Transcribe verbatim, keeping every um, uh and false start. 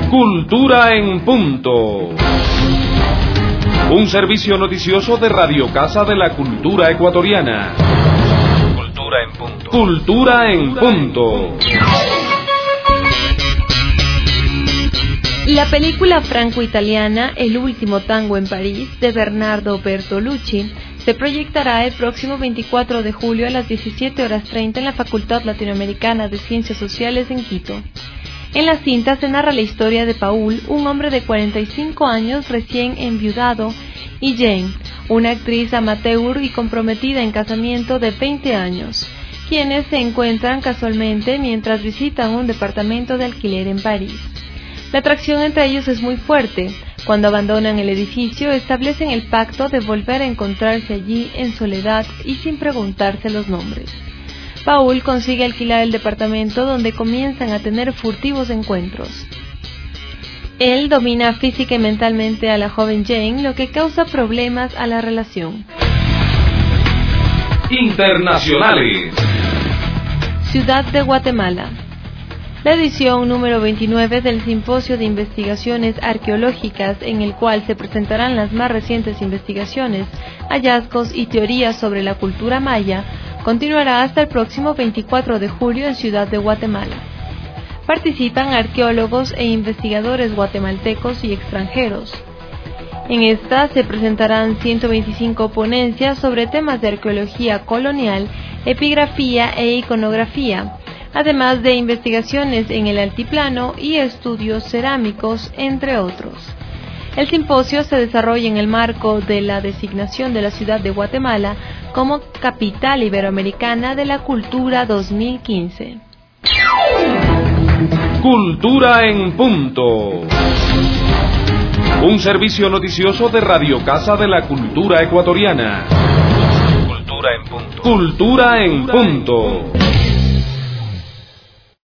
Cultura en Punto. Un servicio noticioso de Radio Casa de la Cultura Ecuatoriana. Cultura en Punto. Cultura en Punto. La película franco-italiana El último tango en París, de Bernardo Bertolucci, se proyectará el próximo veinticuatro de julio a las diecisiete horas treinta en la Facultad Latinoamericana de Ciencias Sociales en Quito. En la cinta se narra la historia de Paul, un hombre de cuarenta y cinco años recién enviudado, y Jane, una actriz amateur y comprometida en casamiento de veinte años, quienes se encuentran casualmente mientras visitan un departamento de alquiler en París. La atracción entre ellos es muy fuerte. Cuando abandonan el edificio, establecen el pacto de volver a encontrarse allí en soledad y sin preguntarse los nombres. Paul consigue alquilar el departamento, donde comienzan a tener furtivos encuentros. Él domina física y mentalmente a la joven Jane, lo que causa problemas a la relación. Internacionales. Ciudad de Guatemala. La edición número veintinueve del Simposio de Investigaciones Arqueológicas, en el cual se presentarán las más recientes investigaciones, hallazgos y teorías sobre la cultura maya, continuará hasta el próximo veinticuatro de julio en Ciudad de Guatemala. Participan arqueólogos e investigadores guatemaltecos y extranjeros. En esta se presentarán ciento veinticinco ponencias sobre temas de arqueología colonial, epigrafía e iconografía, además de investigaciones en el altiplano y estudios cerámicos, entre otros. El simposio se desarrolla en el marco de la designación de la ciudad de Guatemala como Capital Iberoamericana de la Cultura dos mil quince. Cultura en Punto. Un servicio noticioso de Radio Casa de la Cultura Ecuatoriana. Cultura en Punto. Cultura en Punto.